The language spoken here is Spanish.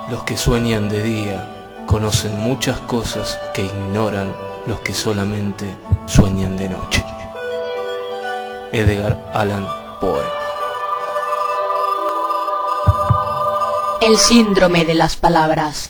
Los que sueñan de día conocen muchas cosas que ignoran los que solamente sueñan de noche. Edgar Allan Poe. El síndrome de las palabras.